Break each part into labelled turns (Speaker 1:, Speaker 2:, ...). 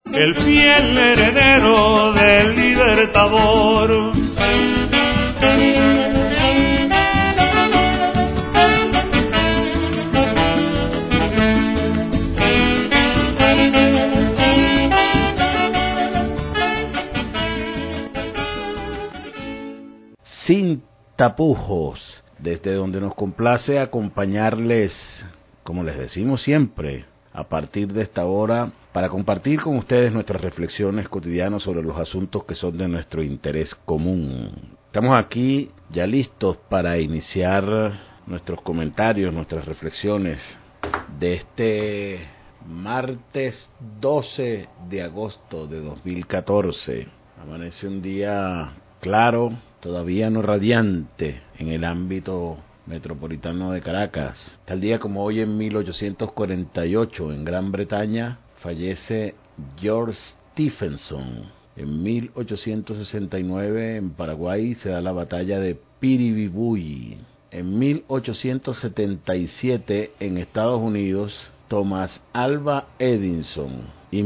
Speaker 1: el fiel heredero del Libertador.
Speaker 2: Sin tapujos, desde donde nos complace acompañarles, como les decimos siempre, a partir de esta hora, para compartir con ustedes nuestras reflexiones cotidianas sobre los asuntos que son de nuestro interés común. Estamos aquí ya listos para iniciar nuestros comentarios, nuestras reflexiones de este martes 12 de agosto de 2014. Amanece un día claro, todavía no radiante en el ámbito metropolitano de Caracas. Tal día como hoy, en 1848, en Gran Bretaña, fallece George Stephenson. En 1869, en Paraguay, se da la batalla de Piribibuy. En 1877, en Estados Unidos, Thomas Alva Edison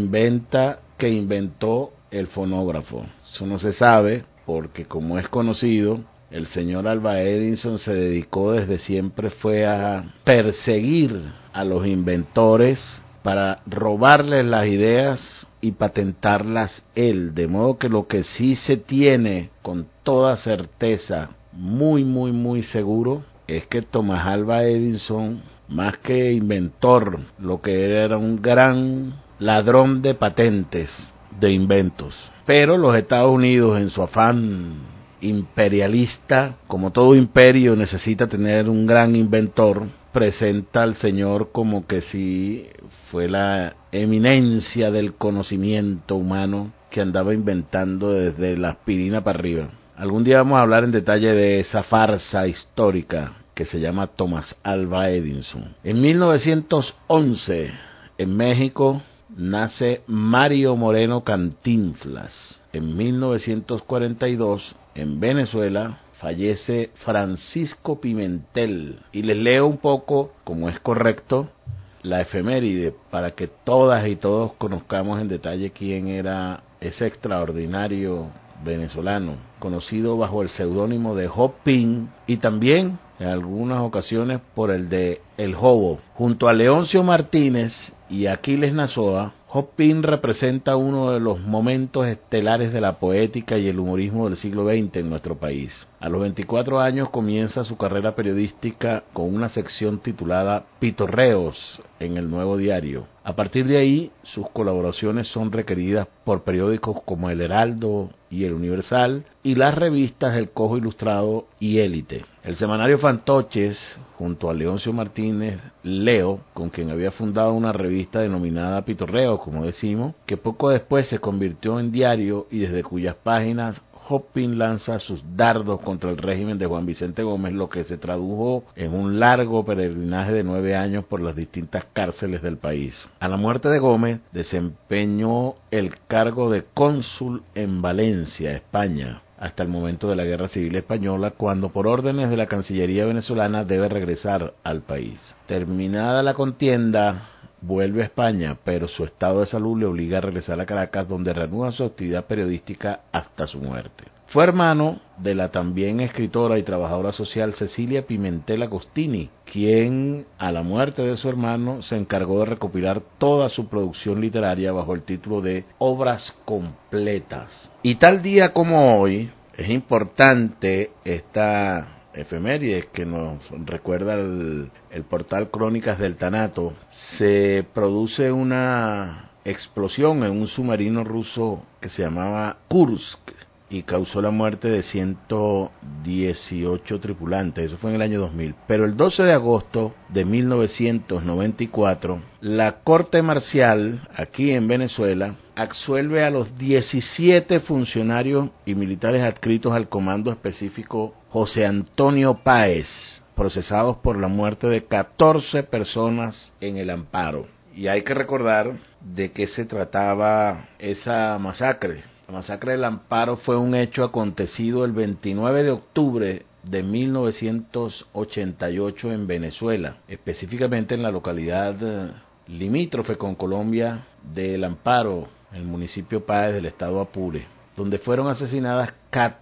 Speaker 2: inventó el fonógrafo. Eso no se sabe porque, como es conocido, el señor Alva Edison se dedicó desde siempre fue a perseguir a los inventores para robarles las ideas y patentarlas él, de modo que lo que sí se tiene con toda certeza, muy seguro, es que Thomas Alva Edison, más que inventor, lo que era un gran ladrón de patentes, de inventos. Pero los Estados Unidos, en su afán imperialista, como todo imperio necesita tener un gran inventor, presenta al señor como que si fue la eminencia del conocimiento humano que andaba inventando desde la aspirina para arriba. Algún día vamos a hablar en detalle de esa farsa histórica que se llama Thomas Alva Edison. En 1911, en México, nace Mario Moreno Cantinflas. En 1942, en Venezuela, fallece Francisco Pimentel. Y les leo un poco, como es correcto, la efeméride, para que todas y todos conozcamos en detalle quién era ese extraordinario venezolano, conocido bajo el seudónimo de Jopín y también en algunas ocasiones por el de El Jobo. Junto a Leoncio Martínez y Aquiles Nazoa, Jopín representa uno de los momentos estelares de la poética y el humorismo del siglo XX en nuestro país. A los 24 años comienza su carrera periodística con una sección titulada Pitorreos en El Nuevo Diario. A partir de ahí, sus colaboraciones son requeridas por periódicos como El Heraldo y El Universal, y las revistas El Cojo Ilustrado y Élite. El semanario Fantoches, junto a Leoncio Martínez, Leo, con quien había fundado una revista denominada Pitorreos, como decimos, que poco después se convirtió en diario y desde cuyas páginas Jopín lanza sus dardos contra el régimen de Juan Vicente Gómez, lo que se tradujo en un largo peregrinaje de 9 años por las distintas cárceles del país. A la muerte de Gómez, desempeñó el cargo de cónsul en Valencia, España, hasta el momento de la Guerra Civil Española, cuando por órdenes de la Cancillería venezolana debe regresar al país. Terminada la contienda, vuelve a España, pero su estado de salud le obliga a regresar a Caracas, donde reanuda su actividad periodística hasta su muerte. Fue hermano de la también escritora y trabajadora social Cecilia Pimentel Agostini, quien, a la muerte de su hermano, se encargó de recopilar toda su producción literaria bajo el título de Obras Completas. Y tal día como hoy, es importante esta efemérides que nos recuerda el portal Crónicas del Tanato. Se produce una explosión en un submarino ruso que se llamaba Kursk y causó la muerte de 118 tripulantes. Eso fue en el año 2000. Pero el 12 de agosto de 1994, la Corte Marcial, aquí en Venezuela, absuelve a los 17 funcionarios y militares adscritos al Comando Específico José Antonio Páez, procesados por la muerte de 14 personas en el Amparo. Y hay que recordar de qué se trataba esa masacre. La masacre del Amparo fue un hecho acontecido el 29 de octubre de 1988 en Venezuela, específicamente en la localidad limítrofe con Colombia de El Amparo, en el municipio Páez del estado Apure, donde fueron asesinadas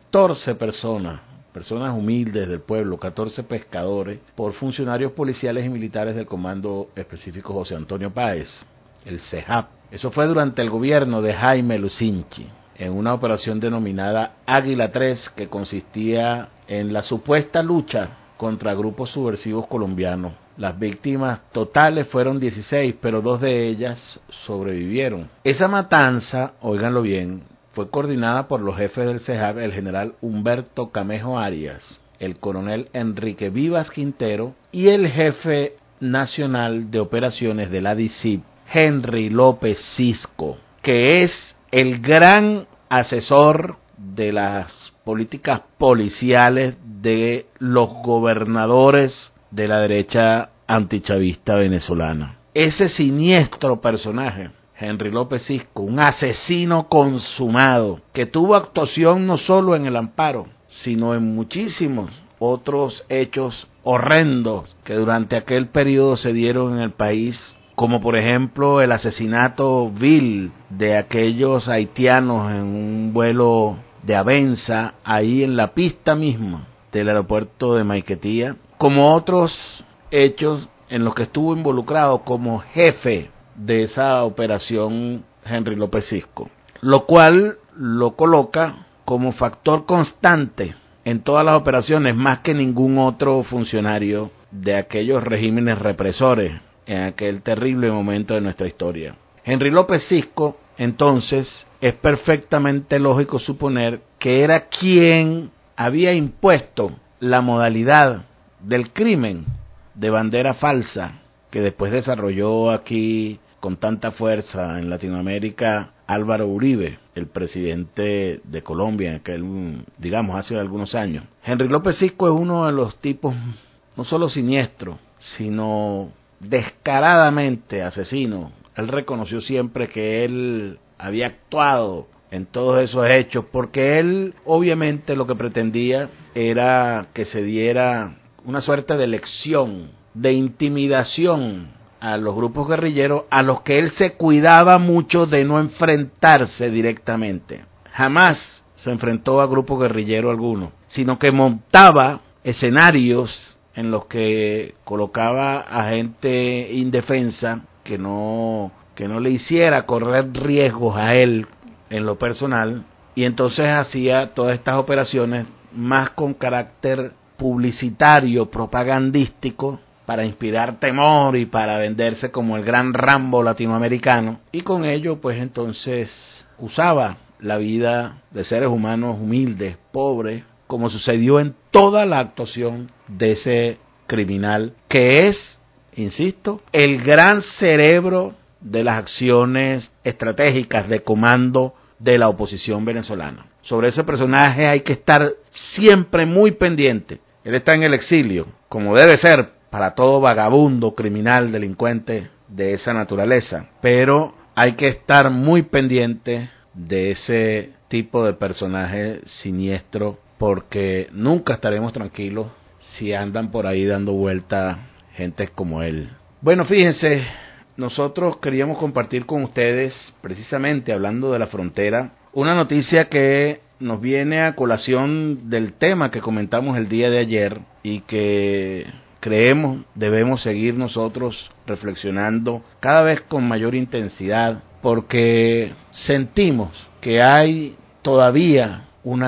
Speaker 2: 14 personas humildes del pueblo, 14 pescadores, por funcionarios policiales y militares del Comando Específico José Antonio Páez, el CEJAP. Eso fue durante el gobierno de Jaime Lucinchi, en una operación denominada Águila 3, que consistía en la supuesta lucha contra grupos subversivos colombianos. Las víctimas totales fueron 16, pero 2 de ellas sobrevivieron. Esa matanza, óiganlo bien, fue coordinada por los jefes del CEJAP, el general Humberto Camejo Arias, el coronel Enrique Vivas Quintero y el jefe nacional de operaciones de la DICIP, Henry López Cisco, que es el gran asesor de las políticas policiales de los gobernadores de la derecha antichavista venezolana. Ese siniestro personaje, Henry López Cisco, un asesino consumado, que tuvo actuación no solo en El Amparo, sino en muchísimos otros hechos horrendos que durante aquel periodo se dieron en el país, como por ejemplo el asesinato vil de aquellos haitianos en un vuelo de Avenza, ahí en la pista misma del aeropuerto de Maiquetía, como otros hechos en los que estuvo involucrado como jefe de esa operación Henry López Cisco, lo cual lo coloca como factor constante en todas las operaciones, más que ningún otro funcionario de aquellos regímenes represores en aquel terrible momento de nuestra historia. Henry López Cisco, entonces, es perfectamente lógico suponer que era quien había impuesto la modalidad del crimen de bandera falsa que después desarrolló aquí con tanta fuerza en Latinoamérica Álvaro Uribe, el presidente de Colombia en aquel, digamos, hace algunos años. Henry López Cisco es uno de los tipos no solo siniestro, sino descaradamente asesino. Él reconoció siempre que él había actuado en todos esos hechos, porque él obviamente lo que pretendía era que se diera una suerte de lección, de intimidación a los grupos guerrilleros, a los que él se cuidaba mucho de no enfrentarse directamente. Jamás se enfrentó a grupos guerrilleros alguno, sino que montaba escenarios en los que colocaba a gente indefensa que no le hiciera correr riesgos a él en lo personal, y entonces hacía todas estas operaciones más con carácter publicitario, propagandístico, para inspirar temor y para venderse como el gran Rambo latinoamericano, y con ello pues entonces usaba la vida de seres humanos humildes, pobres, como sucedió en toda la actuación de ese criminal, que es, insisto, el gran cerebro de las acciones estratégicas de comando de la oposición venezolana. Sobre ese personaje hay que estar siempre muy pendiente. Él está en el exilio, como debe ser para todo vagabundo, criminal, delincuente de esa naturaleza, pero hay que estar muy pendiente de ese tipo de personaje siniestro, porque nunca estaremos tranquilos si andan por ahí dando vuelta gentes como él. Bueno, fíjense, nosotros queríamos compartir con ustedes, precisamente hablando de la frontera, una noticia que nos viene a colación del tema que comentamos el día de ayer y que creemos debemos seguir nosotros reflexionando cada vez con mayor intensidad, porque sentimos que hay todavía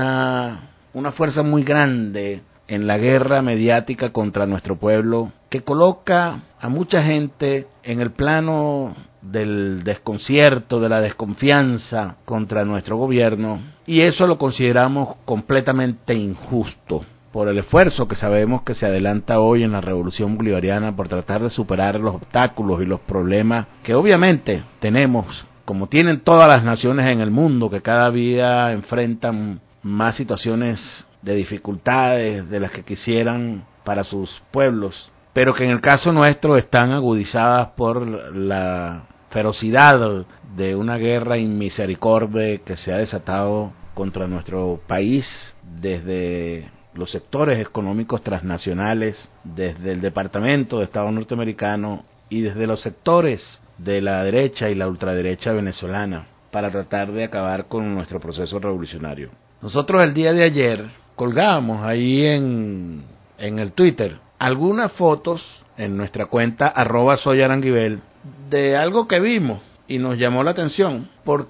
Speaker 2: una fuerza muy grande en la guerra mediática contra nuestro pueblo, que coloca a mucha gente en el plano del desconcierto, de la desconfianza contra nuestro gobierno, y eso lo consideramos completamente injusto por el esfuerzo que sabemos que se adelanta hoy en la revolución bolivariana por tratar de superar los obstáculos y los problemas que obviamente tenemos, como tienen todas las naciones en el mundo, que cada día enfrentan más situaciones de dificultades de las que quisieran para sus pueblos, pero que en el caso nuestro están agudizadas por la ferocidad de una guerra inmisericordia que se ha desatado contra nuestro país desde los sectores económicos transnacionales, desde el Departamento de Estado norteamericano y desde los sectores de la derecha y la ultraderecha venezolana para tratar de acabar con nuestro proceso revolucionario. Nosotros el día de ayer colgábamos ahí en el Twitter algunas fotos en nuestra cuenta @soyaranguibel de algo que vimos y nos llamó la atención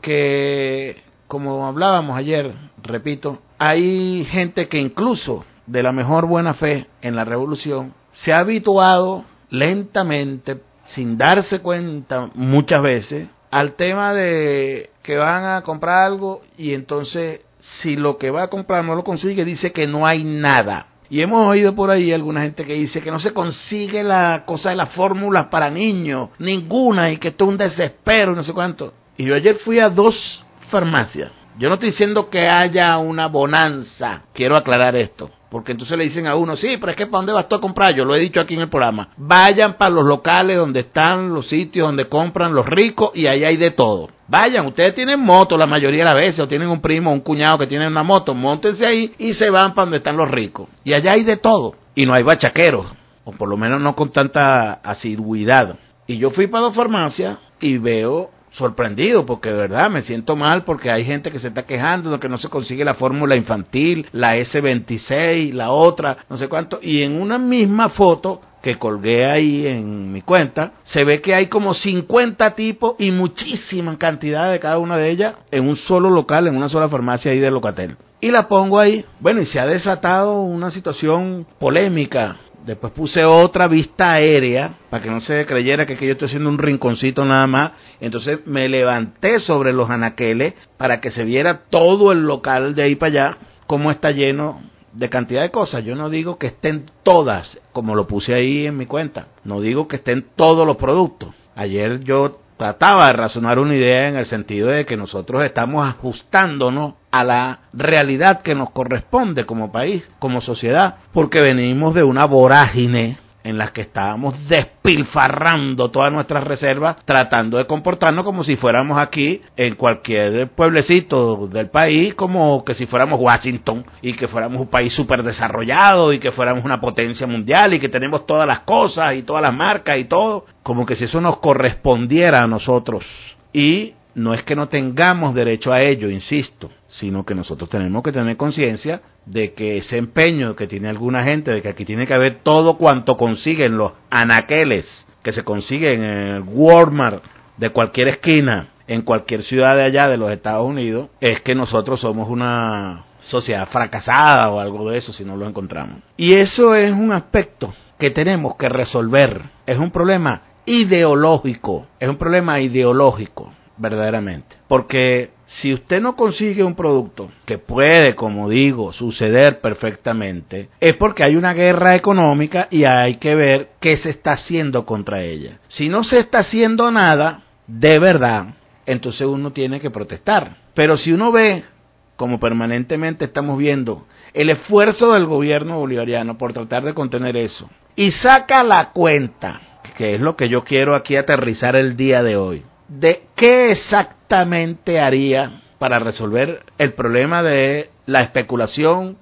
Speaker 2: porque, como hablábamos ayer, repito, hay gente que incluso de la mejor buena fe en la revolución se ha habituado lentamente, sin darse cuenta muchas veces, al tema de que van a comprar algo y entonces si lo que va a comprar no lo consigue, dice que no hay nada. Y hemos oído por ahí alguna gente que dice que no se consigue la cosa de las fórmulas para niños, ninguna, y que esto es un desespero y no sé cuánto. Y yo ayer fui a 2 farmacias. Yo no estoy diciendo que haya una bonanza, quiero aclarar esto, porque entonces le dicen a uno, sí, pero es que ¿para dónde vas tú a comprar? Yo lo he dicho aquí en el programa. Vayan para los locales donde están los sitios donde compran los ricos y ahí hay de todo. Vayan, ustedes tienen moto la mayoría de las veces, o tienen un primo o un cuñado que tiene una moto, móntense ahí y se van para donde están los ricos. Y allá hay de todo. Y no hay bachaqueros, o por lo menos no con tanta asiduidad. Y yo fui para 2 farmacias y veo sorprendido, porque de verdad me siento mal porque hay gente que se está quejando de que no se consigue la fórmula infantil, la S26, la otra, no sé cuánto, y en una misma foto que colgué ahí en mi cuenta, se ve que hay como 50 tipos y muchísima cantidad de cada una de ellas en un solo local, en una sola farmacia ahí de Locatel. Y la pongo ahí, bueno, y se ha desatado una situación polémica. Después puse otra vista aérea, para que no se creyera que yo estoy haciendo un rinconcito nada más. Entonces me levanté sobre los anaqueles para que se viera todo el local de ahí para allá, cómo está lleno de cantidad de cosas. Yo no digo que estén todas, como lo puse ahí en mi cuenta. No digo que estén todos los productos. Ayer yo trataba de razonar una idea en el sentido de que nosotros estamos ajustándonos a la realidad que nos corresponde como país, como sociedad, porque venimos de una vorágine en la que estábamos despilfarrando todas nuestras reservas, tratando de comportarnos como si fuéramos aquí en cualquier pueblecito del país, como que si fuéramos Washington y que fuéramos un país súper desarrollado y que fuéramos una potencia mundial y que tenemos todas las cosas y todas las marcas y todo, como que si eso nos correspondiera a nosotros. Y no es que no tengamos derecho a ello, insisto, sino que nosotros tenemos que tener conciencia de que ese empeño que tiene alguna gente, de que aquí tiene que haber todo cuanto consiguen los anaqueles, que se consiguen en el Walmart de cualquier esquina, en cualquier ciudad de allá de los Estados Unidos, es que nosotros somos una sociedad fracasada o algo de eso si no lo encontramos. Y eso es un aspecto que tenemos que resolver, es un problema ideológico, verdaderamente, porque si usted no consigue un producto, que puede, como digo, suceder perfectamente, es porque hay una guerra económica y hay que ver qué se está haciendo contra ella. Si no se está haciendo nada, de verdad, entonces uno tiene que protestar. Pero si uno ve, como permanentemente estamos viendo, el esfuerzo del gobierno bolivariano por tratar de contener eso, y saca la cuenta, que es lo que yo quiero aquí aterrizar el día de hoy, de qué exactamente haría para resolver el problema de la especulación,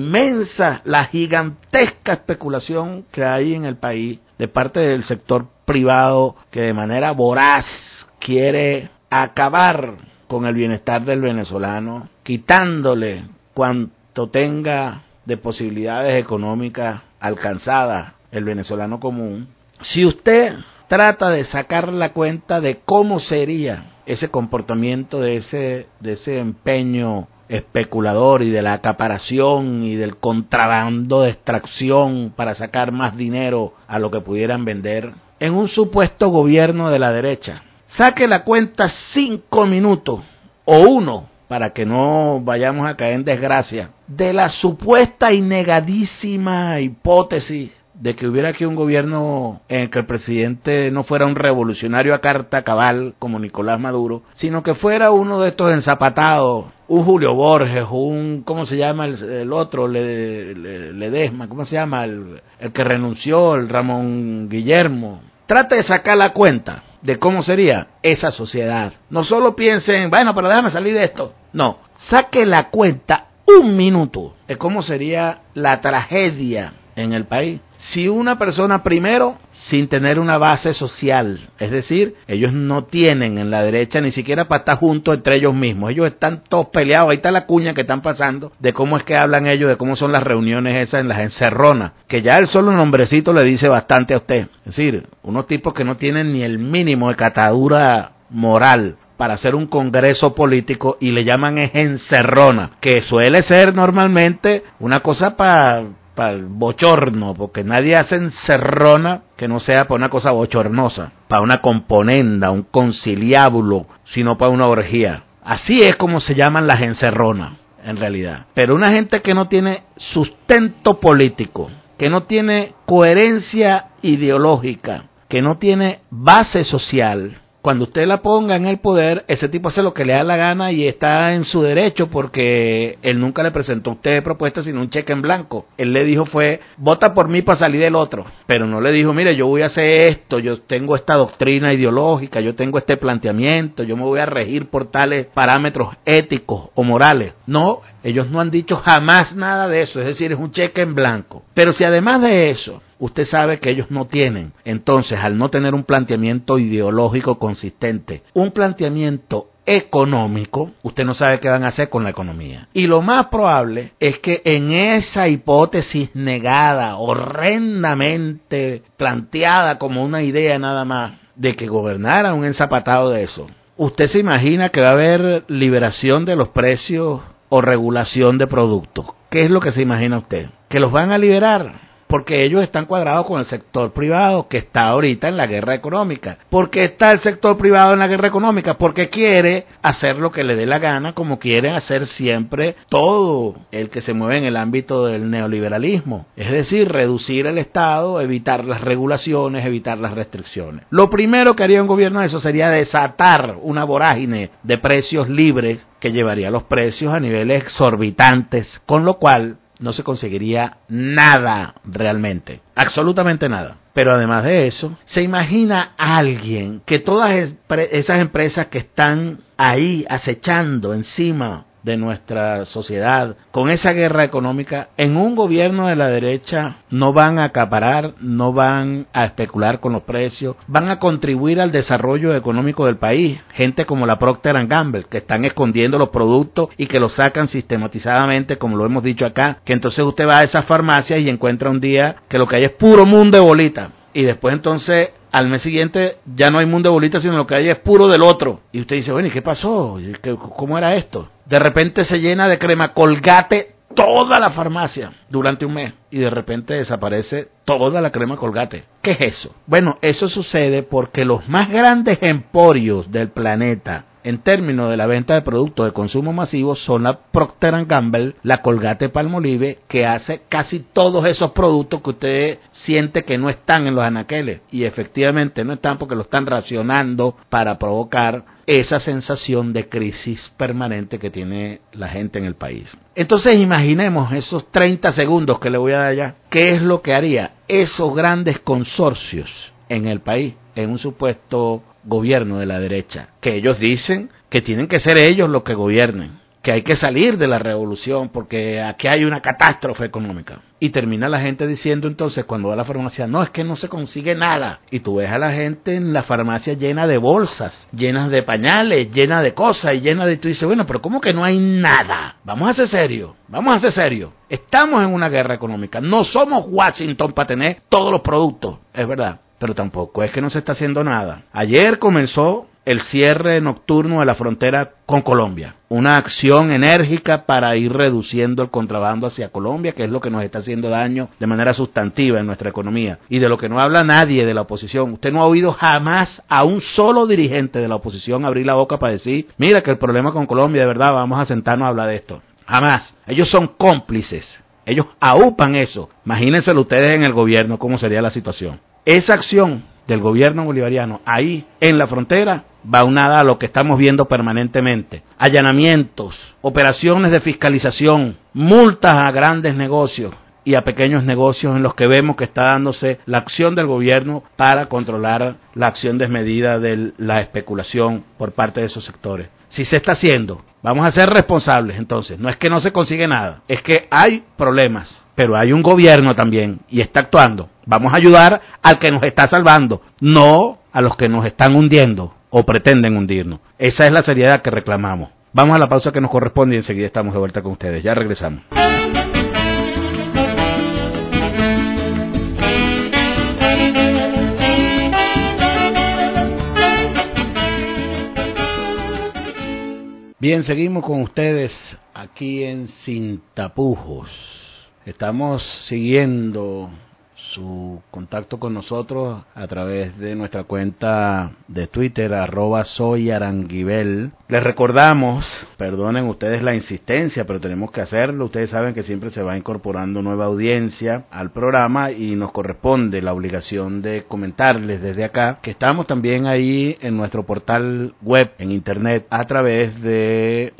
Speaker 2: la gigantesca especulación que hay en el país de parte del sector privado que de manera voraz quiere acabar con el bienestar del venezolano, quitándole cuanto tenga de posibilidades económicas alcanzadas el venezolano común. Si usted trata de sacar la cuenta de cómo sería ese comportamiento de ese empeño especulador y de la acaparación y del contrabando de extracción para sacar más dinero a lo que pudieran vender en un supuesto gobierno de la derecha, saque la cuenta 5 minutos o 1 para que no vayamos a caer en desgracia de la supuesta y negadísima hipótesis de que hubiera aquí un gobierno en el que el presidente no fuera un revolucionario a carta cabal como Nicolás Maduro, sino que fuera uno de estos enzapatados, un Julio Borges, ¿cómo se llama el otro? Ledesma, ¿cómo se llama? El que renunció, el Ramón Guillermo. Trate de sacar la cuenta de cómo sería esa sociedad. No solo piensen, bueno, pero déjame salir de esto. No, saque la cuenta 1 minuto de cómo sería la tragedia en el país Si una persona primero, sin tener una base social, es decir, ellos no tienen en la derecha ni siquiera para estar juntos entre ellos mismos, ellos están todos peleados, ahí está la cuña que están pasando, de cómo es que hablan ellos, de cómo son las reuniones esas en las encerronas, que ya el solo nombrecito le dice bastante a usted, es decir, unos tipos que no tienen ni el mínimo de catadura moral para hacer un congreso político y le llaman encerrona, que suele ser normalmente una cosa para el bochorno, porque nadie hace encerrona que no sea para una cosa bochornosa, para una componenda, un conciliábulo, sino para una orgía. Así es como se llaman las encerronas, en realidad. Pero una gente que no tiene sustento político, que no tiene coherencia ideológica, que no tiene base social, cuando usted la ponga en el poder, ese tipo hace lo que le da la gana y está en su derecho porque él nunca le presentó a usted propuesta sino un cheque en blanco. Él le dijo fue, vota por mí para salir del otro, pero no le dijo, mire, yo voy a hacer esto, yo tengo esta doctrina ideológica, yo tengo este planteamiento, yo me voy a regir por tales parámetros éticos o morales. No, ellos no han dicho jamás nada de eso, es decir, es un cheque en blanco. Pero si además de eso, usted sabe que ellos no tienen, entonces al no tener un planteamiento ideológico consistente, un planteamiento económico, usted no sabe qué van a hacer con la economía. Y lo más probable es que en esa hipótesis negada, horrendamente planteada como una idea nada más, de que gobernara un enzapatado de eso, usted se imagina que va a haber liberación de los precios o regulación de productos. ¿Qué es lo que se imagina usted? ¿Que los van a liberar? Porque ellos están cuadrados con el sector privado que está ahorita en la guerra económica. ¿Por qué está el sector privado en la guerra económica? Porque quiere hacer lo que le dé la gana, como quiere hacer siempre todo el que se mueve en el ámbito del neoliberalismo. Es decir, reducir el Estado, evitar las regulaciones, evitar las restricciones. Lo primero que haría un gobierno de eso sería desatar una vorágine de precios libres que llevaría los precios a niveles exorbitantes, con lo cual no se conseguiría nada realmente, absolutamente nada. Pero además de eso, se imagina a alguien que todas esas empresas que están ahí acechando encima de nuestra sociedad, con esa guerra económica, en un gobierno de la derecha no van a acaparar, no van a especular con los precios, van a contribuir al desarrollo económico del país. Gente como la Procter & Gamble, que están escondiendo los productos y que los sacan sistematizadamente, como lo hemos dicho acá, que entonces usted va a esas farmacias y encuentra un día que lo que hay es puro mundo de bolita, y después entonces al mes siguiente ya no hay mundo de bolitas, sino lo que hay es puro del otro. Y usted dice, bueno, ¿y qué pasó? ¿Cómo era esto? De repente se llena de crema Colgate toda la farmacia durante un mes y de repente desaparece toda la crema Colgate. ¿Qué es eso? Bueno, eso sucede porque los más grandes emporios del planeta en términos de la venta de productos de consumo masivo son la Procter & Gamble, la Colgate-Palmolive, que hace casi todos esos productos que usted siente que no están en los anaqueles. Y efectivamente no están porque lo están racionando para provocar esa sensación de crisis permanente que tiene la gente en el país. Entonces imaginemos esos 30 segundos que le voy a dar ya. ¿Qué es lo que haría esos grandes consorcios en el país en un supuesto gobierno de la derecha? Que ellos dicen que tienen que ser ellos los que gobiernen, que hay que salir de la revolución porque aquí hay una catástrofe económica. Y termina la gente diciendo entonces cuando va a la farmacia, no, es que no se consigue nada. Y tú ves a la gente en la farmacia llena de bolsas, llenas de pañales, llena de cosas y llena de... Tú dices, bueno, pero ¿cómo que no hay nada? Vamos a ser serios, vamos a ser serios. Estamos en una guerra económica, no somos Washington para tener todos los productos, es verdad. Pero tampoco es que no se está haciendo nada. Ayer comenzó el cierre nocturno de la frontera con Colombia. Una acción enérgica para ir reduciendo el contrabando hacia Colombia, que es lo que nos está haciendo daño de manera sustantiva en nuestra economía. Y de lo que no habla nadie de la oposición. Usted no ha oído jamás a un solo dirigente de la oposición abrir la boca para decir, mira que el problema con Colombia, de verdad, vamos a sentarnos a hablar de esto. Jamás. Ellos son cómplices. Ellos aupan eso. Imagínenselo ustedes en el gobierno, cómo sería la situación. Esa acción del gobierno bolivariano ahí en la frontera va unada a lo que estamos viendo permanentemente. Allanamientos, operaciones de fiscalización, multas a grandes negocios y a pequeños negocios en los que vemos que está dándose la acción del gobierno para controlar la acción desmedida de la especulación por parte de esos sectores. Si se está haciendo, vamos a ser responsables entonces. No es que no se consigue nada, es que hay problemas. pero hay un gobierno también y está actuando. Vamos a ayudar al que nos está salvando, no a los que nos están hundiendo o pretenden hundirnos. Esa es la seriedad que reclamamos. Vamos a la pausa que nos corresponde y enseguida estamos de vuelta con ustedes. Ya regresamos. Bien, seguimos con ustedes aquí en Sin Tapujos. Estamos siguiendo su contacto con nosotros a través de nuestra cuenta de Twitter, @soyaranguibel. Les recordamos, perdonen ustedes la insistencia, pero tenemos que hacerlo. Ustedes saben que siempre se va incorporando nueva audiencia al programa y nos corresponde la obligación de comentarles desde acá que estamos también ahí en nuestro portal web en internet a través de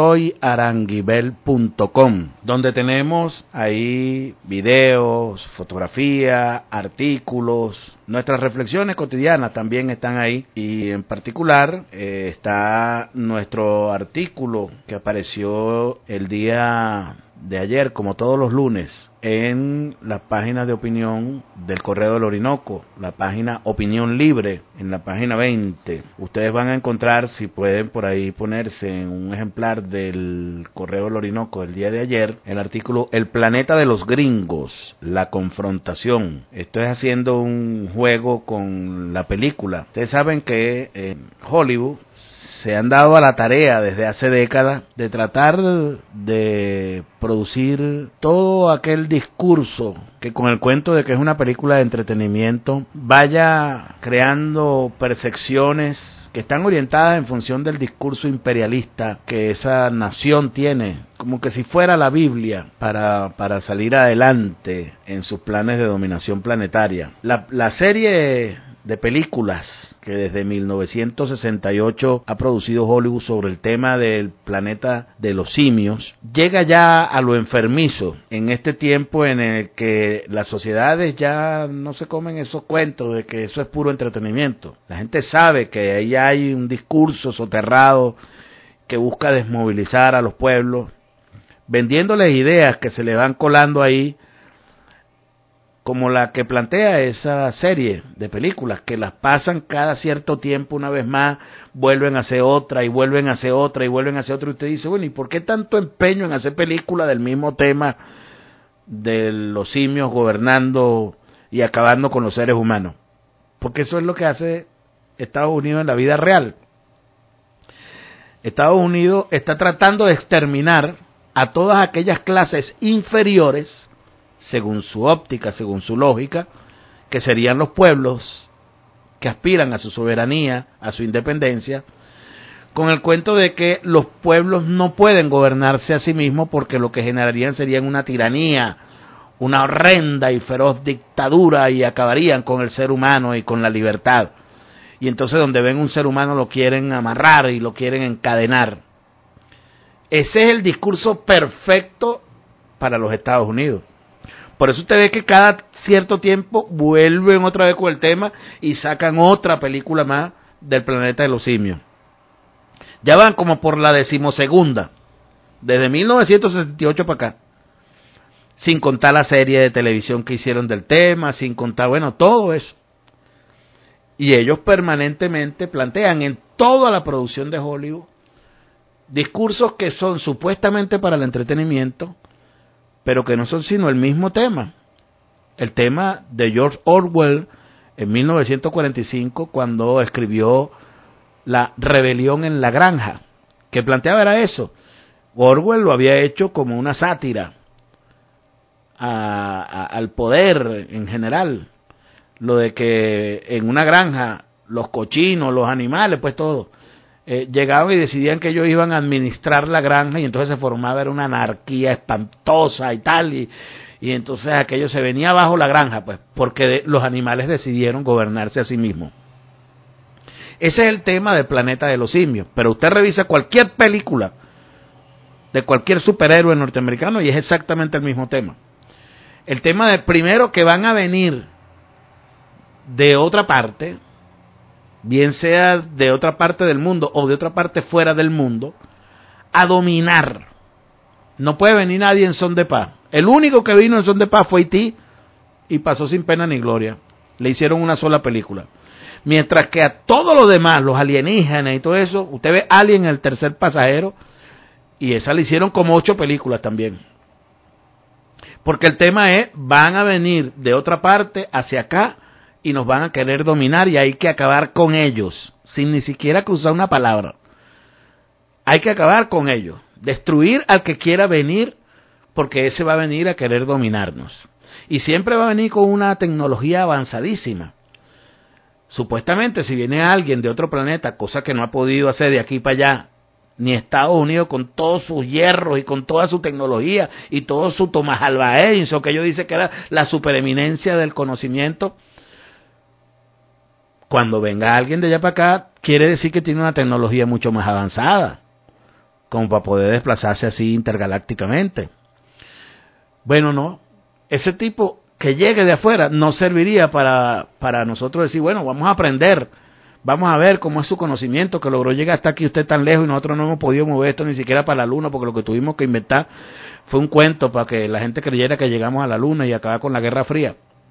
Speaker 2: soyaranguibel.com, donde tenemos ahí videos, fotografías, artículos, nuestras reflexiones cotidianas también están ahí, y en particular está nuestro artículo que apareció el día de ayer, como todos los lunes, en la página de opinión del Correo del Orinoco, la página Opinión Libre, en la página 20. Ustedes van a encontrar, si pueden por ahí ponerse en un ejemplar del Correo del Orinoco del día de ayer, el artículo El planeta de los gringos, la confrontación. Esto es haciendo un juego con la película. Ustedes saben que en Hollywood se han dado a la tarea desde hace décadas de tratar de producir todo aquel discurso que, con el cuento de que es una película de entretenimiento, vaya creando percepciones que están orientadas en función del discurso imperialista que esa nación tiene, como que si fuera la Biblia para salir adelante en sus planes de dominación planetaria. La serie de películas que desde 1968 ha producido Hollywood sobre el tema del planeta de los simios, llega ya a lo enfermizo en este tiempo en el que las sociedades ya no se comen esos cuentos de que eso es puro entretenimiento. La gente sabe que ahí hay un discurso soterrado que busca desmovilizar a los pueblos, vendiéndoles ideas que se le van colando ahí, como la que plantea esa serie de películas, que las pasan cada cierto tiempo una vez más, vuelven a hacer otra, y vuelven a hacer otra, y vuelven a hacer otra, y usted dice, bueno, ¿y por qué tanto empeño en hacer películas del mismo tema de los simios gobernando y acabando con los seres humanos? Porque eso es lo que hace Estados Unidos en la vida real. Estados Unidos está tratando de exterminar a todas aquellas clases inferiores, según su óptica, según su lógica, que serían los pueblos que aspiran a su soberanía, a su independencia, con el cuento de que los pueblos no pueden gobernarse a sí mismos porque lo que generarían serían una tiranía, una horrenda y feroz dictadura, y acabarían con el ser humano y con la libertad. Y entonces donde ven un ser humano lo quieren amarrar y lo quieren encadenar. Ese es el discurso perfecto para los Estados Unidos. Por eso usted ve que cada cierto tiempo vuelven otra vez con el tema y sacan otra película más del planeta de los simios. Ya van como por la 12ª, desde 1968 para acá. Sin contar la serie de televisión que hicieron del tema, sin contar, bueno, todo eso. Y ellos permanentemente plantean en toda la producción de Hollywood discursos que son supuestamente para el entretenimiento, pero que no son sino el mismo tema. El tema de George Orwell en 1945, cuando escribió La rebelión en la granja, que planteaba era eso. Orwell lo había hecho como una sátira al poder en general, lo de que en una granja los cochinos, los animales, pues todo, llegaban y decidían que ellos iban a administrar la granja, y entonces se formaba era una anarquía espantosa y tal, y entonces aquello se venía abajo la granja, pues porque los animales decidieron gobernarse a sí mismos. Ese es el tema del planeta de los simios, pero usted revisa cualquier película de cualquier superhéroe norteamericano y es exactamente el mismo tema. El tema de primero que van a venir de otra parte, bien sea de otra parte del mundo o de otra parte fuera del mundo, a dominar. No puede venir nadie en son de paz. El único que vino en son de paz fue Haití y pasó sin pena ni gloria. Le hicieron una sola película. Mientras que a todos los demás, los alienígenas y todo eso, usted ve Alien, el tercer pasajero, y esa le hicieron como 8 películas también. Porque el tema es, van a venir de otra parte hacia acá y nos van a querer dominar y hay que acabar con ellos, sin ni siquiera cruzar una palabra. Hay que acabar con ellos, destruir al que quiera venir, porque ese va a venir a querer dominarnos. Y siempre va a venir con una tecnología avanzadísima. Supuestamente, si viene alguien de otro planeta, cosa que no ha podido hacer de aquí para allá, ni Estados Unidos con todos sus hierros y con toda su tecnología y todo su Thomas Alva Edison, que ellos dicen que era la supereminencia del conocimiento, cuando venga alguien de allá para acá, quiere decir que tiene una tecnología mucho más avanzada, como para poder desplazarse así intergalácticamente. Bueno, no, ese tipo que llegue de afuera no serviría para nosotros decir, bueno, vamos a aprender, vamos a ver cómo es su conocimiento, que logró llegar hasta aquí usted tan lejos y nosotros no hemos podido mover esto ni siquiera para la luna, porque lo que tuvimos que inventar fue un cuento para que la gente creyera que llegamos a la luna y acabar con la Guerra Fría.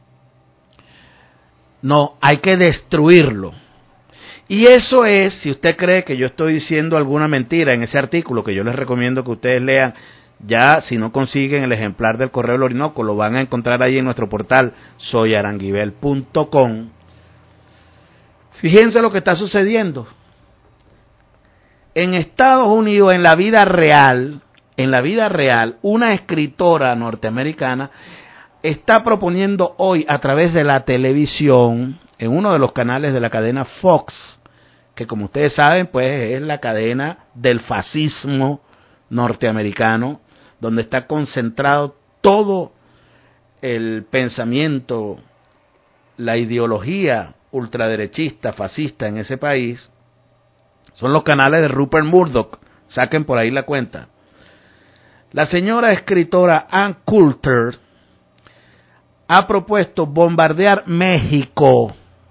Speaker 2: No, hay que destruirlo. Y eso es, si usted cree que yo estoy diciendo alguna mentira en ese artículo, que yo les recomiendo que ustedes lean, ya si no consiguen el ejemplar del Correo del Orinoco, lo van a encontrar ahí en nuestro portal soyaranguibel.com. Fíjense lo que está sucediendo. En Estados Unidos, en la vida real, una escritora norteamericana está proponiendo hoy a través de la televisión, en uno de los canales de la cadena Fox, que como ustedes saben, pues es la cadena del fascismo norteamericano, donde está concentrado todo el pensamiento, la ideología ultraderechista, fascista en ese país. Son los canales de Rupert Murdoch, saquen por ahí la cuenta. La señora escritora Ann Coulter ha propuesto bombardear México.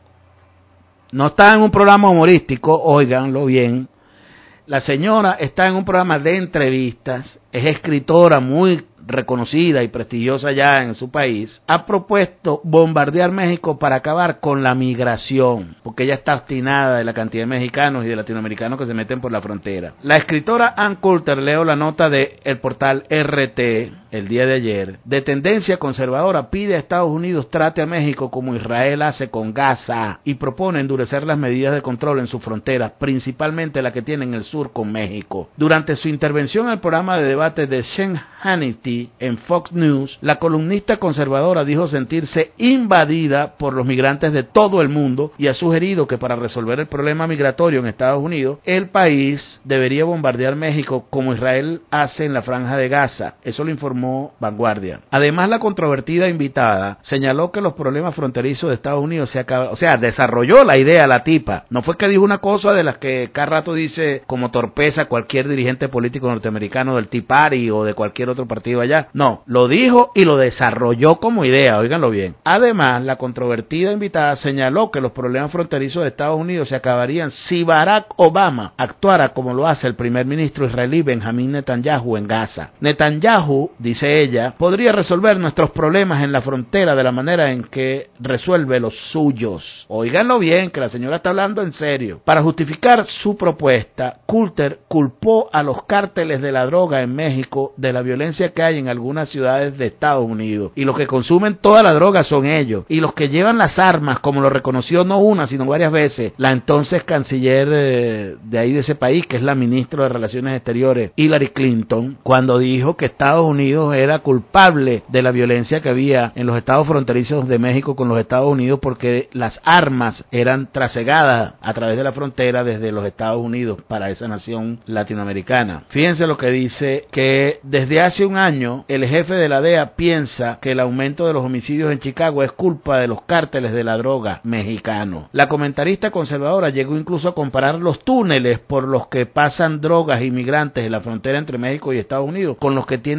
Speaker 2: No está en un programa humorístico, óiganlo bien. La señora está en un programa de entrevistas, es escritora muy reconocida y prestigiosa ya en su país, ha propuesto bombardear México para acabar con la migración, porque ella está obstinada de la cantidad de mexicanos y de latinoamericanos que se meten por la frontera. La escritora Ann Coulter, leo la nota de el portal RT el día de ayer, de tendencia conservadora, pide a Estados Unidos trate a México como Israel hace con Gaza y propone endurecer las medidas de control en sus fronteras, principalmente la que tiene en el sur con México. Durante su intervención en el programa de debate de Sean Hannity en Fox News, la columnista conservadora dijo sentirse invadida por los migrantes de todo el mundo y ha sugerido que para resolver el problema migratorio en Estados Unidos, el país debería bombardear México como Israel hace en la Franja de Gaza. Eso lo informó Vanguardia. Además, la controvertida invitada señaló que los problemas fronterizos de Estados Unidos se acaban, o sea, desarrolló la idea la tipa. No fue que dijo una cosa de las que cada rato dice como torpeza cualquier dirigente político norteamericano del Tea Party o de cualquier otro partido allá. No, lo dijo y lo desarrolló como idea, óiganlo bien. Además, la controvertida invitada señaló que los problemas fronterizos de Estados Unidos se acabarían si Barack Obama actuara como lo hace el primer ministro israelí Benjamín Netanyahu en Gaza. Netanyahu, dice ella, podría resolver nuestros problemas en la frontera de la manera en que resuelve los suyos. Óiganlo bien, que la señora está hablando en serio. Para justificar su propuesta, Coulter culpó a los cárteles de la droga en México de la violencia que hay en algunas ciudades de Estados Unidos. Y los que consumen toda la droga son ellos. Y los que llevan las armas, como lo reconoció no una, sino varias veces, la entonces canciller de ahí de ese país, que es la ministra de Relaciones Exteriores, Hillary Clinton, cuando dijo que Estados Unidos era culpable de la violencia que había en los estados fronterizos de México con los Estados Unidos porque las armas eran trasegadas a través de la frontera desde los Estados Unidos para esa nación latinoamericana. Fíjense lo que dice, que desde hace un año el jefe de la DEA piensa que el aumento de los homicidios en Chicago es culpa de los cárteles de la droga mexicanos. La comentarista conservadora llegó incluso a comparar los túneles por los que pasan drogas inmigrantes en la frontera entre México y Estados Unidos con los que tiene Hamas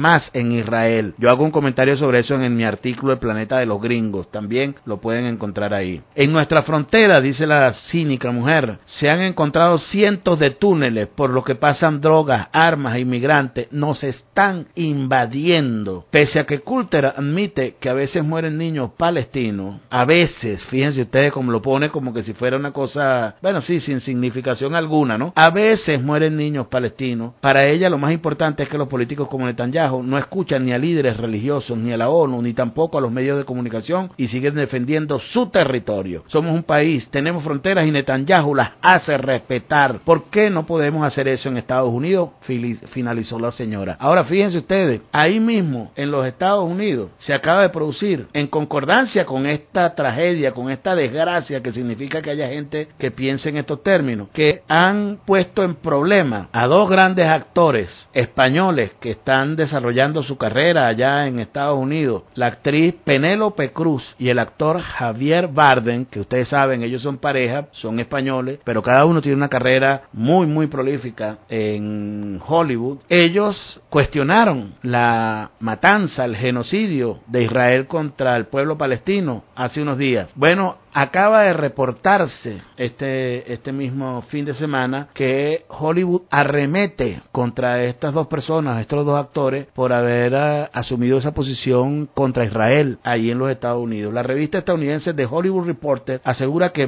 Speaker 2: más en Israel. Yo hago un comentario sobre eso en mi artículo El Planeta de los Gringos, también lo pueden encontrar ahí. En nuestra frontera, dice la cínica mujer, se han encontrado cientos de túneles por los que pasan drogas, armas e inmigrantes, nos están invadiendo. Pese a que Coulter admite que a veces mueren niños palestinos, a veces, fíjense ustedes cómo lo pone como que si fuera una cosa, bueno, sí, sin significación alguna, ¿no? A veces mueren niños palestinos. Para ella lo más importante es que los políticos como Netanyahu no escuchan ni a líderes religiosos, ni a la ONU, ni tampoco a los medios de comunicación y siguen defendiendo su territorio. Somos un país, tenemos fronteras y Netanyahu las hace respetar. ¿Por qué no podemos hacer eso en Estados Unidos? Finalizó la señora. Ahora fíjense ustedes, ahí mismo en los Estados Unidos se acaba de producir, en concordancia con esta tragedia, con esta desgracia que significa que haya gente que piense en estos términos, que han puesto en problema a dos grandes actores españoles que están desarrollando su carrera allá en Estados Unidos, la actriz Penélope Cruz y el actor Javier Bardem, que ustedes saben, ellos son pareja, son españoles, pero cada uno tiene una carrera muy prolífica en Hollywood. Ellos cuestionaron la matanza, el genocidio de Israel contra el pueblo palestino hace unos días. Bueno, acaba de reportarse este mismo fin de semana que Hollywood arremete contra estas dos personas, estos dos actores, por haber asumido esa posición contra Israel ahí en los Estados Unidos. La revista estadounidense The Hollywood Reporter asegura que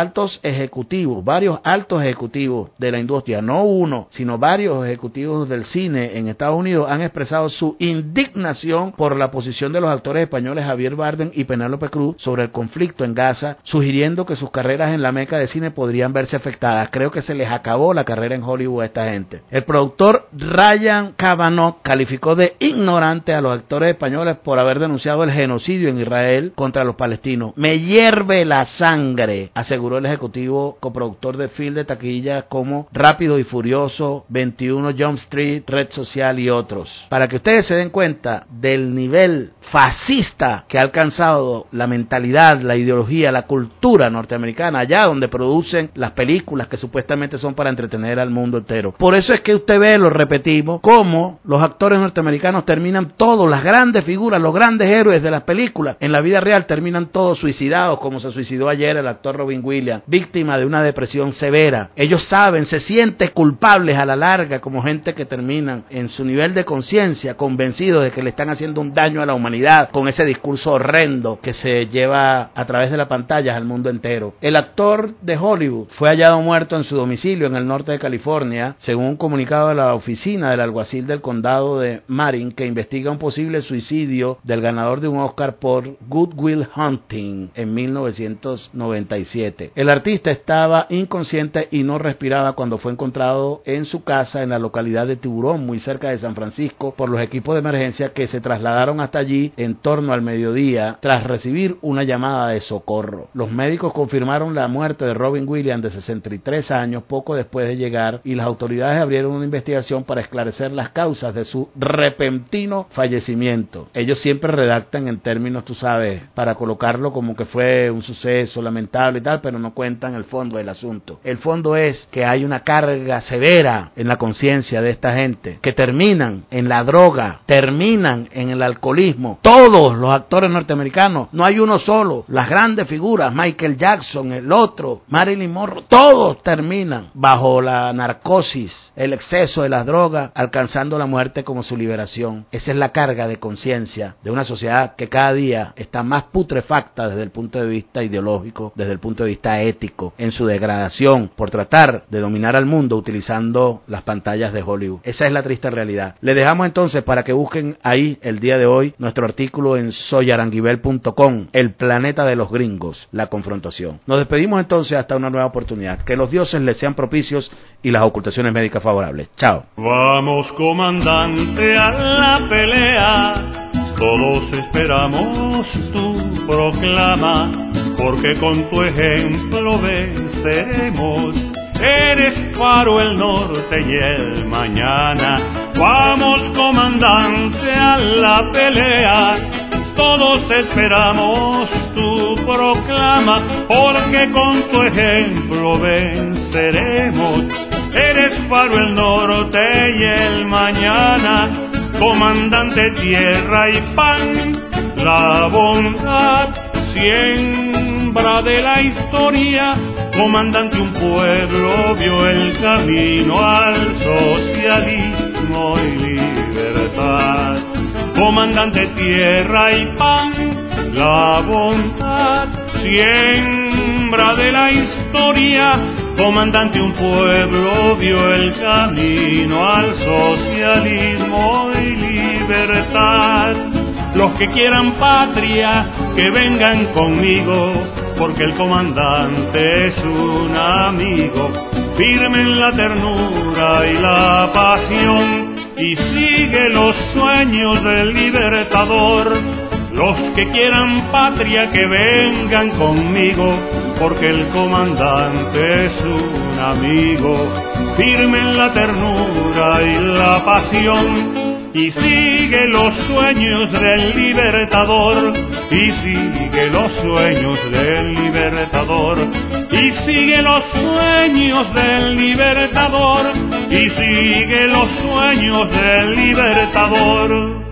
Speaker 2: varios altos ejecutivos de la industria, no uno, sino varios ejecutivos del cine en Estados Unidos han expresado su indignación por la posición de los actores españoles Javier Bardem y Penélope Cruz sobre el conflicto en Gaza, sugiriendo que sus carreras en la meca de cine podrían verse afectadas. Creo que se les acabó la carrera en Hollywood a esta gente. El productor Ryan Cavanagh calificó de ignorante a los actores españoles por haber denunciado el genocidio en Israel contra los palestinos. Me hierve la sangre, aseguró el ejecutivo coproductor de film de taquilla como Rápido y Furioso, 21 Jump Street, Red Social y otros. Para que ustedes se den cuenta del nivel fascista que ha alcanzado la mentalidad, la ideología, la cultura norteamericana, allá donde producen las películas que supuestamente son para entretener al mundo entero. Por eso es que usted ve, lo repetimos, cómo los actores norteamericanos terminan todos, las grandes figuras, los grandes héroes de las películas, en la vida real terminan todos suicidados, como se suicidó ayer el actor Robin Williams, víctima de una depresión severa. Ellos saben, se sienten culpables a la larga como gente que terminan en su nivel de conciencia convencidos de que le están haciendo un daño a la humanidad con ese discurso horrendo que se lleva a través de la pantalla al mundo entero. El actor de Hollywood fue hallado muerto en su domicilio en el norte de California, según un comunicado de la oficina del alguacil del condado de Marin, que investiga un posible suicidio del ganador de un Oscar por Good Will Hunting en 1997. El artista estaba inconsciente y no respiraba cuando fue encontrado en su casa en la localidad de Tiburón, muy cerca de San Francisco, por los equipos de emergencia que se trasladaron hasta allí en torno al mediodía tras recibir una llamada de socorro. Los médicos confirmaron la muerte de Robin Williams, de 63 años, poco después de llegar, y las autoridades abrieron una investigación para esclarecer las causas de su repentino fallecimiento. Ellos siempre redactan en términos, tú sabes, para colocarlo como que fue un suceso lamentable y tal, pero no cuentan el fondo del asunto. El fondo es que hay una carga severa en la conciencia de esta gente, que terminan en la droga, terminan en el alcoholismo. Todos los actores norteamericanos, no hay uno solo, las grandes figuras, Michael Jackson, el otro, Marilyn Monroe, todos terminan bajo la narcosis, el exceso de las drogas, alcanzando la muerte como su liberación. Esa es la carga de conciencia de una sociedad que cada día está más putrefacta desde el punto de vista ideológico, desde el punto de vista ético, en su degradación por tratar de dominar al mundo utilizando las pantallas de Hollywood. Esa es la triste realidad. Le dejamos entonces para que busquen ahí el día de hoy nuestro artículo en soyaranguibel.com, El planeta de los gringos, la confrontación. Nos despedimos entonces hasta una nueva oportunidad. Que los dioses les sean propicios y las ocultaciones médicas favorables. Chao.
Speaker 1: Vamos, comandante, a la pelea. Todos esperamos tu proclama, porque con tu ejemplo venceremos. Eres faro el norte y el mañana. Vamos, comandante, a la pelea. Todos esperamos tu proclama, porque con tu ejemplo venceremos. Eres faro el norte y el mañana. comandante tierra y pan, la bondad siembra de la historia, comandante un pueblo vio el camino al socialismo y libertad. Comandante tierra y pan, la bondad siembra de la historia, comandante un pueblo vio el camino al socialismo y libertad. Los que quieran patria, que vengan conmigo, porque el comandante es un amigo, firme en la ternura y la pasión, y sigue los sueños del libertador. Los que quieran patria, que vengan conmigo, porque el comandante es un amigo, firme en la ternura y la pasión, y sigue los sueños del libertador, y sigue los sueños del libertador, y sigue los sueños del libertador, y sigue los sueños del libertador.